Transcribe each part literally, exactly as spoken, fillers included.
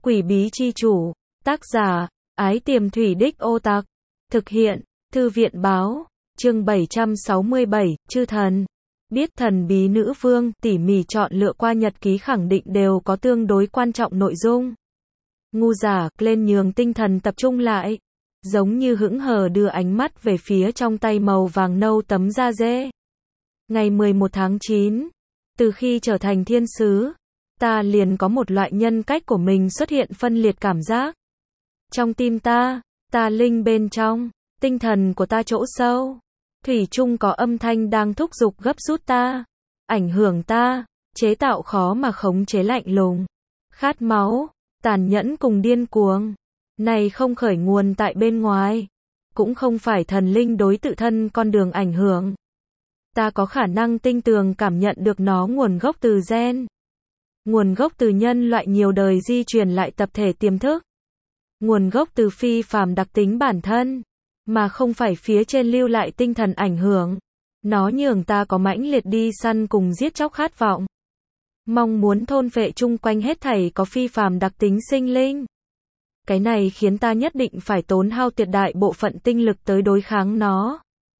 Quỷ bí chi chủ, tác giả, Ái Tiềm Thủy Đích Ô Tặc, thực hiện, Thư viện báo, chương bảy trăm sáu mươi bảy, chư thần. Biết thần bí nữ vương, tỉ mỉ chọn lựa qua nhật ký khẳng định đều có tương đối quan trọng nội dung. Ngu giả, lên nhường tinh thần tập trung lại. Giống như hững hờ đưa ánh mắt về phía trong tay màu vàng nâu tấm da dê. Ngày mười một tháng chín, từ khi trở thành thiên sứ, ta liền có một loại nhân cách của mình xuất hiện phân liệt cảm giác. Trong tim ta, ta linh bên trong, tinh thần của ta chỗ sâu, thủy chung có âm thanh đang thúc giục gấp rút ta, ảnh hưởng ta, chế tạo khó mà khống chế lạnh lùng, khát máu, tàn nhẫn cùng điên cuồng. Này không khởi nguồn tại bên ngoài, cũng không phải thần linh đối tự thân con đường ảnh hưởng. Ta có khả năng tinh tường cảm nhận được nó nguồn gốc từ gen, nguồn gốc từ nhân loại nhiều đời di truyền lại tập thể tiềm thức, nguồn gốc từ phi phàm đặc tính bản thân, mà không phải phía trên lưu lại tinh thần ảnh hưởng. Nó nhường ta có mãnh liệt đi săn cùng giết chóc khát vọng, mong muốn thôn phệ chung quanh hết thảy có phi phàm đặc tính sinh linh. Cái này khiến ta nhất định phải tốn hao tuyệt đại bộ phận tinh lực tới đối kháng nó.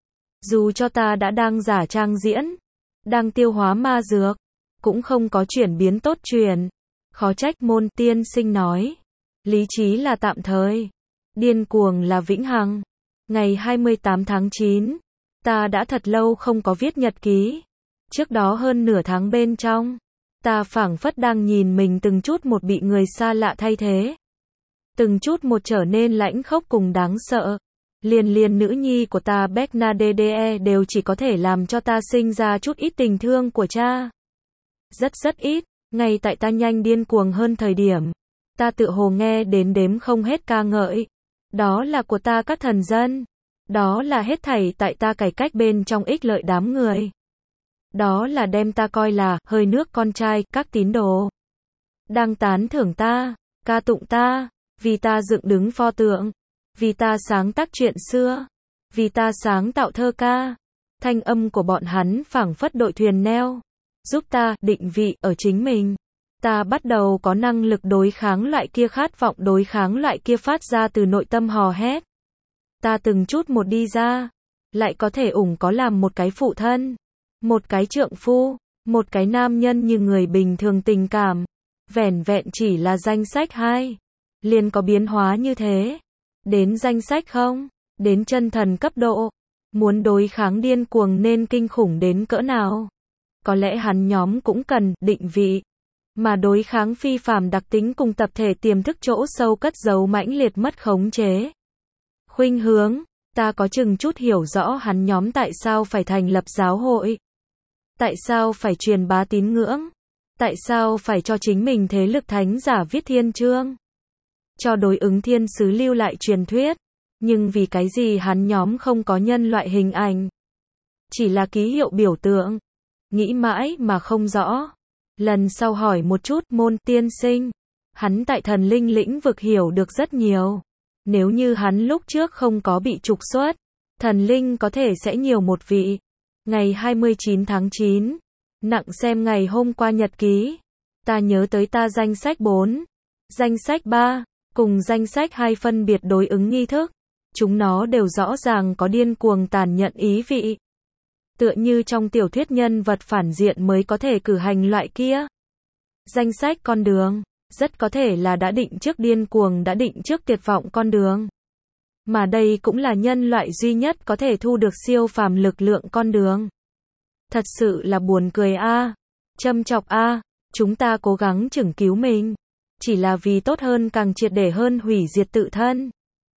Dù cho ta đã đang giả trang diễn, đang tiêu hóa ma dược, cũng không có chuyển biến tốt truyền. Khó trách môn tiên sinh nói, lý trí là tạm thời, điên cuồng là vĩnh hằng. Ngày hai mươi tám tháng chín, ta đã thật lâu không có viết nhật ký. Trước đó hơn nửa tháng bên trong, ta phảng phất đang nhìn mình từng chút một bị người xa lạ thay thế. Từng chút một trở nên lãnh khốc cùng đáng sợ. Liền liền nữ nhi của ta Bernadette đều chỉ có thể làm cho ta sinh ra chút ít tình thương của cha. Rất rất ít, ngay tại ta nhanh điên cuồng hơn thời điểm, ta tự hồ nghe đến đếm không hết ca ngợi. Đó là của ta các thần dân. Đó là hết thảy tại ta cải cách bên trong ích lợi đám người. Đó là đem ta coi là hơi nước con trai, các tín đồ. Đang tán thưởng ta, ca tụng ta, vì ta dựng đứng pho tượng, vì ta sáng tác chuyện xưa, vì ta sáng tạo thơ ca. Thanh âm của bọn hắn phảng phất đội thuyền neo, giúp ta định vị ở chính mình. Ta bắt đầu có năng lực đối kháng loại kia khát vọng đối kháng loại kia phát ra từ nội tâm hò hét. Ta từng chút một đi ra, lại có thể ủng có làm một cái phụ thân, một cái trượng phu, một cái nam nhân như người bình thường tình cảm. Vẻn vẹn chỉ là danh sách hai, liền có biến hóa như thế. Đến danh sách không, đến chân thần cấp độ, muốn đối kháng điên cuồng nên kinh khủng đến cỡ nào. Có lẽ hắn nhóm cũng cần định vị, mà đối kháng phi phàm đặc tính cùng tập thể tiềm thức chỗ sâu cất giấu mãnh liệt mất khống chế. Khuynh hướng, ta có chừng chút hiểu rõ hắn nhóm tại sao phải thành lập giáo hội. Tại sao phải truyền bá tín ngưỡng. Tại sao phải cho chính mình thế lực thánh giả viết thiên chương. Cho đối ứng thiên sứ lưu lại truyền thuyết. Nhưng vì cái gì hắn nhóm không có nhân loại hình ảnh. Chỉ là ký hiệu biểu tượng. Nghĩ mãi mà không rõ. Lần sau hỏi một chút môn tiên sinh. Hắn tại thần linh lĩnh vực hiểu được rất nhiều. Nếu như hắn lúc trước không có bị trục xuất, thần linh có thể sẽ nhiều một vị. Ngày hai mươi chín tháng chín, nặng xem ngày hôm qua nhật ký. Ta nhớ tới ta danh sách bốn, danh sách ba, cùng danh sách hai phân biệt đối ứng nghi thức. Chúng nó đều rõ ràng có điên cuồng tàn nhẫn ý vị. Tựa như trong tiểu thuyết nhân vật phản diện mới có thể cử hành loại kia. Danh sách con đường, rất có thể là đã định trước điên cuồng đã định trước tuyệt vọng con đường. Mà đây cũng là nhân loại duy nhất có thể thu được siêu phàm lực lượng con đường. Thật sự là buồn cười a, à. Châm chọc a, à. Chúng ta cố gắng chừng cứu mình, chỉ là vì tốt hơn càng triệt để hơn hủy diệt tự thân.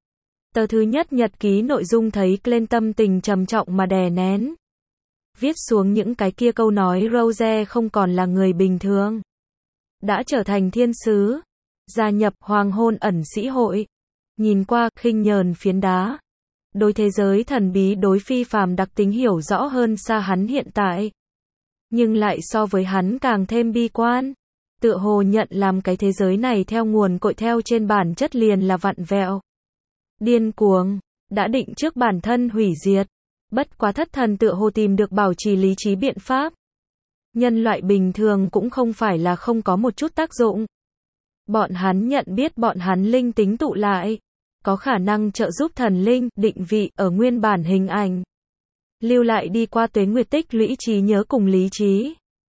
Tờ thứ nhất nhật ký nội dung thấy lên tâm tình trầm trọng mà đè nén. Viết xuống những cái kia câu nói Rose không còn là người bình thường. Đã trở thành thiên sứ, gia nhập hoàng hôn ẩn sĩ hội. Nhìn qua, khinh nhờn phiến đá. Đối thế giới thần bí đối phi phàm đặc tính hiểu rõ hơn xa hắn hiện tại. Nhưng lại so với hắn càng thêm bi quan. Tựa hồ nhận làm cái thế giới này theo nguồn cội theo trên bản chất liền là vặn vẹo. Điên cuồng, đã định trước bản thân hủy diệt. Bất quá thất thần tựa hồ tìm được bảo trì lý trí biện pháp. Nhân loại bình thường cũng không phải là không có một chút tác dụng. Bọn hắn nhận biết bọn hắn linh tính tụ lại, có khả năng trợ giúp thần linh định vị ở nguyên bản hình ảnh, lưu lại đi qua tuế nguyệt tích lũy trí nhớ cùng lý trí.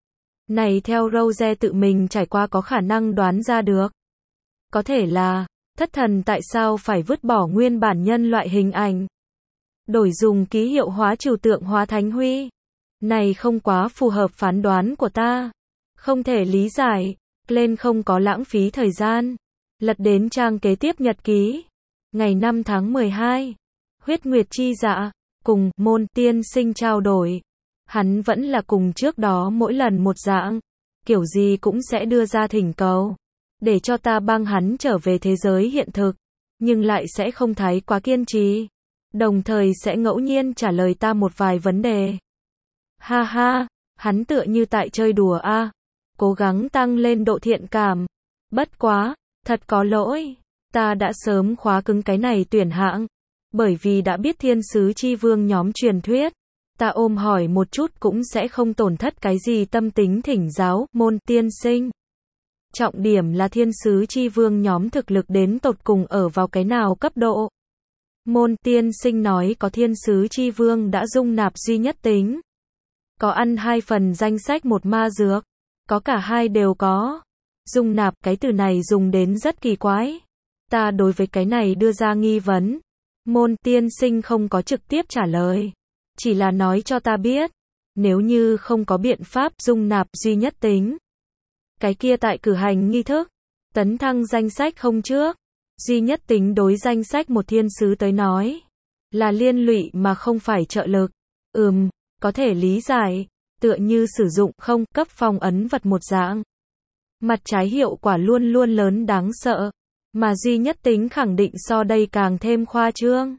Này theo Rose tự mình trải qua có khả năng đoán ra được. Có thể là, thất thần tại sao phải vứt bỏ nguyên bản nhân loại hình ảnh, đổi dùng ký hiệu hóa trừu tượng hóa thánh huy. Này không quá phù hợp phán đoán của ta. Không thể lý giải. Lên không có lãng phí thời gian. Lật đến trang kế tiếp nhật ký. Ngày năm tháng mười hai. Huyết Nguyệt chi dạ. Cùng môn tiên sinh trao đổi. Hắn vẫn là cùng trước đó mỗi lần một dạng. Kiểu gì cũng sẽ đưa ra thỉnh cầu. Để cho ta băng hắn trở về thế giới hiện thực. Nhưng lại sẽ không thái quá kiên trì. Đồng thời sẽ ngẫu nhiên trả lời ta một vài vấn đề. Ha ha, hắn tựa như tại chơi đùa a, cố gắng tăng lên độ thiện cảm. Bất quá, thật có lỗi, ta đã sớm khóa cứng cái này tuyển hạng, bởi vì đã biết thiên sứ chi vương nhóm truyền thuyết, ta ôm hỏi một chút cũng sẽ không tổn thất cái gì tâm tính thỉnh giáo, môn tiên sinh. Trọng điểm là thiên sứ chi vương nhóm thực lực đến tột cùng ở vào cái nào cấp độ. Môn tiên sinh nói có thiên sứ chi vương đã dung nạp duy nhất tính. Có ăn hai phần danh sách một ma dược. Có cả hai đều có. Dung nạp cái từ này dùng đến rất kỳ quái. Ta đối với cái này đưa ra nghi vấn. Môn tiên sinh không có trực tiếp trả lời. Chỉ là nói cho ta biết. Nếu như không có biện pháp dung nạp duy nhất tính. Cái kia tại cử hành nghi thức. Tấn thăng danh sách không trước. Duy nhất tính đối danh sách một thiên sứ tới nói. Là liên lụy mà không phải trợ lực. Ừm, có thể lý giải. Tựa như sử dụng không cấp phong ấn vật một dạng. Mặt trái hiệu quả luôn luôn lớn đáng sợ. Mà duy nhất tính khẳng định so đây càng thêm khoa trương.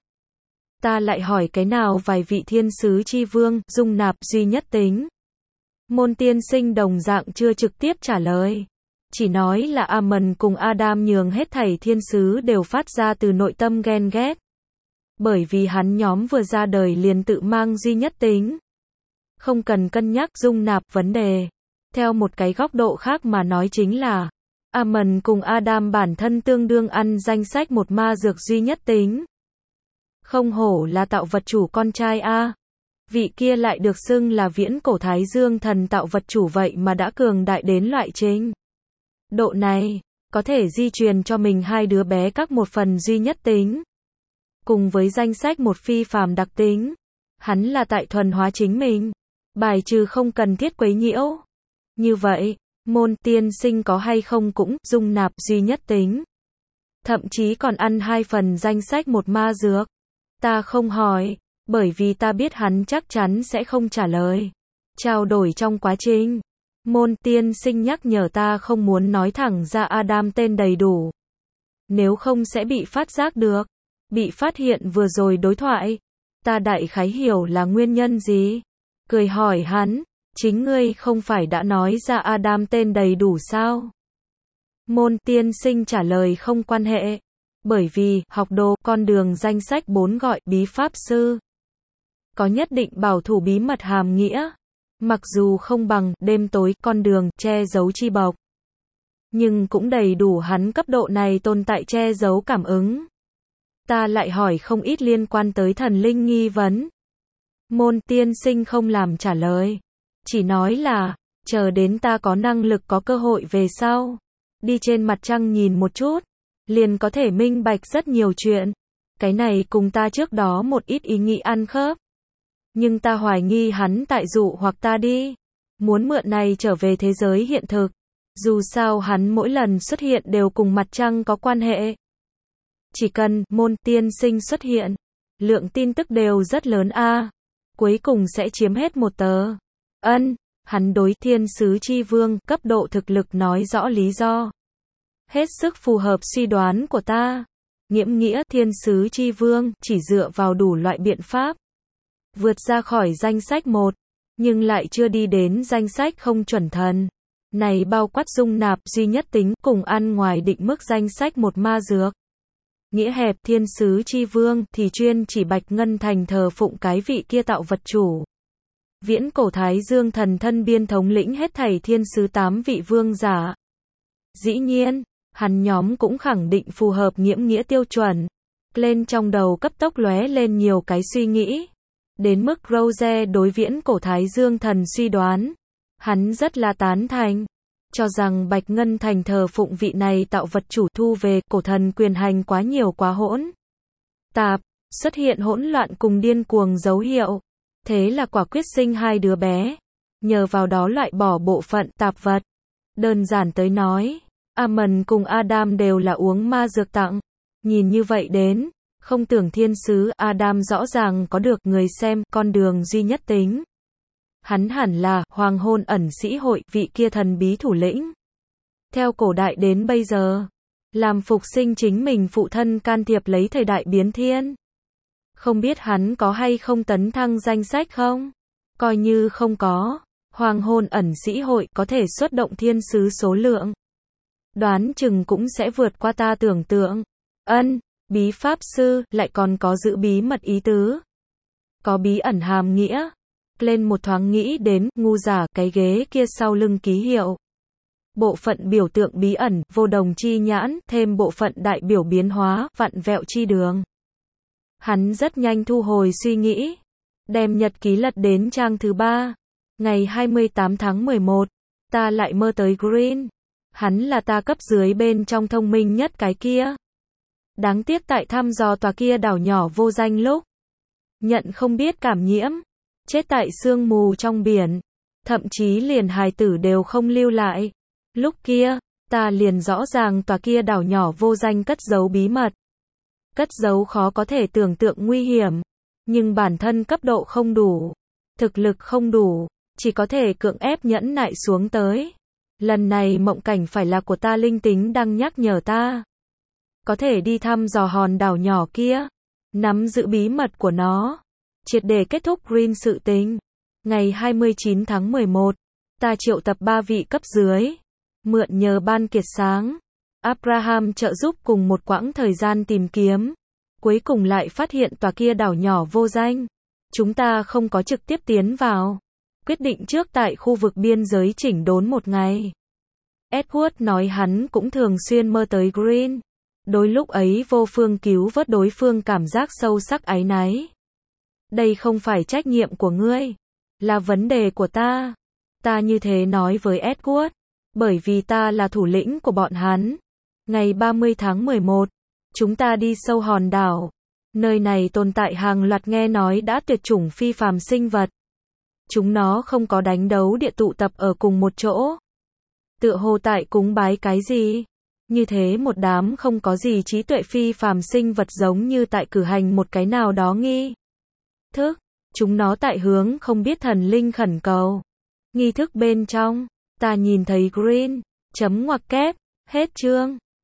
Ta lại hỏi cái nào vài vị thiên sứ chi vương dung nạp duy nhất tính. Môn tiên sinh đồng dạng chưa trực tiếp trả lời. Chỉ nói là Amon cùng Adam nhường hết thảy thiên sứ đều phát ra từ nội tâm ghen ghét. Bởi vì hắn nhóm vừa ra đời liền tự mang duy nhất tính. Không cần cân nhắc dung nạp vấn đề. Theo một cái góc độ khác mà nói chính là, Amon cùng Adam bản thân tương đương ăn danh sách một ma dược duy nhất tính. Không hổ là tạo vật chủ con trai a. Vị kia lại được xưng là viễn cổ Thái Dương thần tạo vật chủ vậy mà đã cường đại đến loại trình độ này, có thể di truyền cho mình hai đứa bé các một phần duy nhất tính. Cùng với danh sách một phi phàm đặc tính, hắn là tại thuần hóa chính mình, bài trừ không cần thiết quấy nhiễu. Như vậy, môn tiên sinh có hay không cũng dung nạp duy nhất tính. Thậm chí còn ăn hai phần danh sách một ma dược. Ta không hỏi, bởi vì ta biết hắn chắc chắn sẽ không trả lời. Trao đổi trong quá trình, môn tiên sinh nhắc nhở ta không muốn nói thẳng ra Adam tên đầy đủ. Nếu không sẽ bị phát giác được. Bị phát hiện vừa rồi đối thoại. Ta đại khái hiểu là nguyên nhân gì. Cười hỏi hắn, chính ngươi không phải đã nói ra Adam tên đầy đủ sao? Môn tiên sinh trả lời không quan hệ. Bởi vì, học đồ, con đường danh sách bốn gọi bí pháp sư. Có nhất định bảo thủ bí mật hàm nghĩa. Mặc dù không bằng đêm tối, con đường, che giấu chi bọc. Nhưng cũng đầy đủ hắn cấp độ này tồn tại che giấu cảm ứng. Ta lại hỏi không ít liên quan tới thần linh nghi vấn. Môn tiên sinh không làm trả lời. Chỉ nói là, chờ đến ta có năng lực có cơ hội về sau. Đi trên mặt trăng nhìn một chút. Liền có thể minh bạch rất nhiều chuyện. Cái này cùng ta trước đó một ít ý nghĩ ăn khớp. Nhưng ta hoài nghi hắn tại dụ hoặc ta đi. Muốn mượn này trở về thế giới hiện thực. Dù sao hắn mỗi lần xuất hiện đều cùng mặt trăng có quan hệ. Chỉ cần môn tiên sinh xuất hiện, lượng tin tức đều rất lớn a. Cuối cùng sẽ chiếm hết một tờ. Ân, hắn đối thiên sứ chi vương cấp độ thực lực nói rõ lý do. Hết sức phù hợp suy đoán của ta. Nghiễm nghĩa thiên sứ chi vương chỉ dựa vào đủ loại biện pháp. Vượt ra khỏi danh sách một, nhưng lại chưa đi đến danh sách không chuẩn thần. Này bao quát dung nạp duy nhất tính cùng ăn ngoài định mức danh sách một ma dược. Nghĩa hẹp thiên sứ chi vương thì chuyên chỉ Bạch Ngân Thành thờ phụng cái vị kia tạo vật chủ. Viễn cổ Thái Dương thần thân biên thống lĩnh hết thảy thiên sứ tám vị vương giả. Dĩ nhiên, hắn nhóm cũng khẳng định phù hợp nghiễm nghĩa tiêu chuẩn. Lên trong đầu cấp tốc lóe lên nhiều cái suy nghĩ. Đến mức Rose đối viễn cổ Thái Dương thần suy đoán. Hắn rất là tán thành. Cho rằng Bạch Ngân Thành thờ phụng vị này tạo vật chủ thu về cổ thần quyền hành quá nhiều quá hỗn tạp, xuất hiện hỗn loạn cùng điên cuồng dấu hiệu. Thế là quả quyết sinh hai đứa bé. Nhờ vào đó loại bỏ bộ phận tạp vật. Đơn giản tới nói, Amon cùng Adam đều là uống ma dược tặng. Nhìn như vậy đến, không tưởng thiên sứ Adam rõ ràng có được người xem con đường duy nhất tính. Hắn hẳn là hoàng hôn ẩn sĩ hội vị kia thần bí thủ lĩnh. Theo cổ đại đến bây giờ, làm phục sinh chính mình phụ thân can thiệp lấy thời đại biến thiên. Không biết hắn có hay không tấn thăng danh sách không? Coi như không có, hoàng hôn ẩn sĩ hội có thể xuất động thiên sứ số lượng. Đoán chừng cũng sẽ vượt qua ta tưởng tượng. Ân, bí pháp sư lại còn có giữ bí mật ý tứ. Có bí ẩn hàm nghĩa. Lên một thoáng nghĩ đến ngu giả cái ghế kia sau lưng ký hiệu. Bộ phận biểu tượng bí ẩn, vô đồng chi nhãn, thêm bộ phận đại biểu biến hóa, vặn vẹo chi đường. Hắn rất nhanh thu hồi suy nghĩ. Đem nhật ký lật đến trang thứ ba. Ngày hai mươi tám tháng mười một. Ta lại mơ tới Green. Hắn là ta cấp dưới bên trong thông minh nhất cái kia. Đáng tiếc tại thăm dò tòa kia đảo nhỏ vô danh lúc. Nhận không biết cảm nhiễm. Chết tại sương mù trong biển. Thậm chí liền hài tử đều không lưu lại. Lúc kia, ta liền rõ ràng tòa kia đảo nhỏ vô danh cất giấu bí mật. Cất giấu khó có thể tưởng tượng nguy hiểm. Nhưng bản thân cấp độ không đủ. Thực lực không đủ. Chỉ có thể cưỡng ép nhẫn nại xuống tới. Lần này mộng cảnh phải là của ta linh tính đang nhắc nhở ta. Có thể đi thăm dò hòn đảo nhỏ kia. Nắm giữ bí mật của nó. Triệt để kết thúc Green sự tình. Ngày hai mươi chín tháng mười một. Ta triệu tập ba vị cấp dưới. Mượn nhờ ban kiệt sáng. Abraham trợ giúp cùng một quãng thời gian tìm kiếm. Cuối cùng lại phát hiện tòa kia đảo nhỏ vô danh. Chúng ta không có trực tiếp tiến vào. Quyết định trước tại khu vực biên giới chỉnh đốn một ngày. Edward nói hắn cũng thường xuyên mơ tới Green. Đôi lúc ấy vô phương cứu vớt đối phương cảm giác sâu sắc áy náy. Đây không phải trách nhiệm của ngươi. Là vấn đề của ta. Ta như thế nói với Edward. Bởi vì ta là thủ lĩnh của bọn hắn. Ngày ba mươi tháng mười một. Chúng ta đi sâu hòn đảo. Nơi này tồn tại hàng loạt nghe nói đã tuyệt chủng phi phàm sinh vật. Chúng nó không có đánh đấu địa tụ tập ở cùng một chỗ. Tựa hồ tại cúng bái cái gì? Như thế một đám không có gì trí tuệ phi phàm sinh vật giống như tại cử hành một cái nào đó nghi thức. Chúng nó tại hướng không biết thần linh khẩn cầu. Nghi thức bên trong, ta nhìn thấy Green. Chấm ngoặc kép. Hết chương.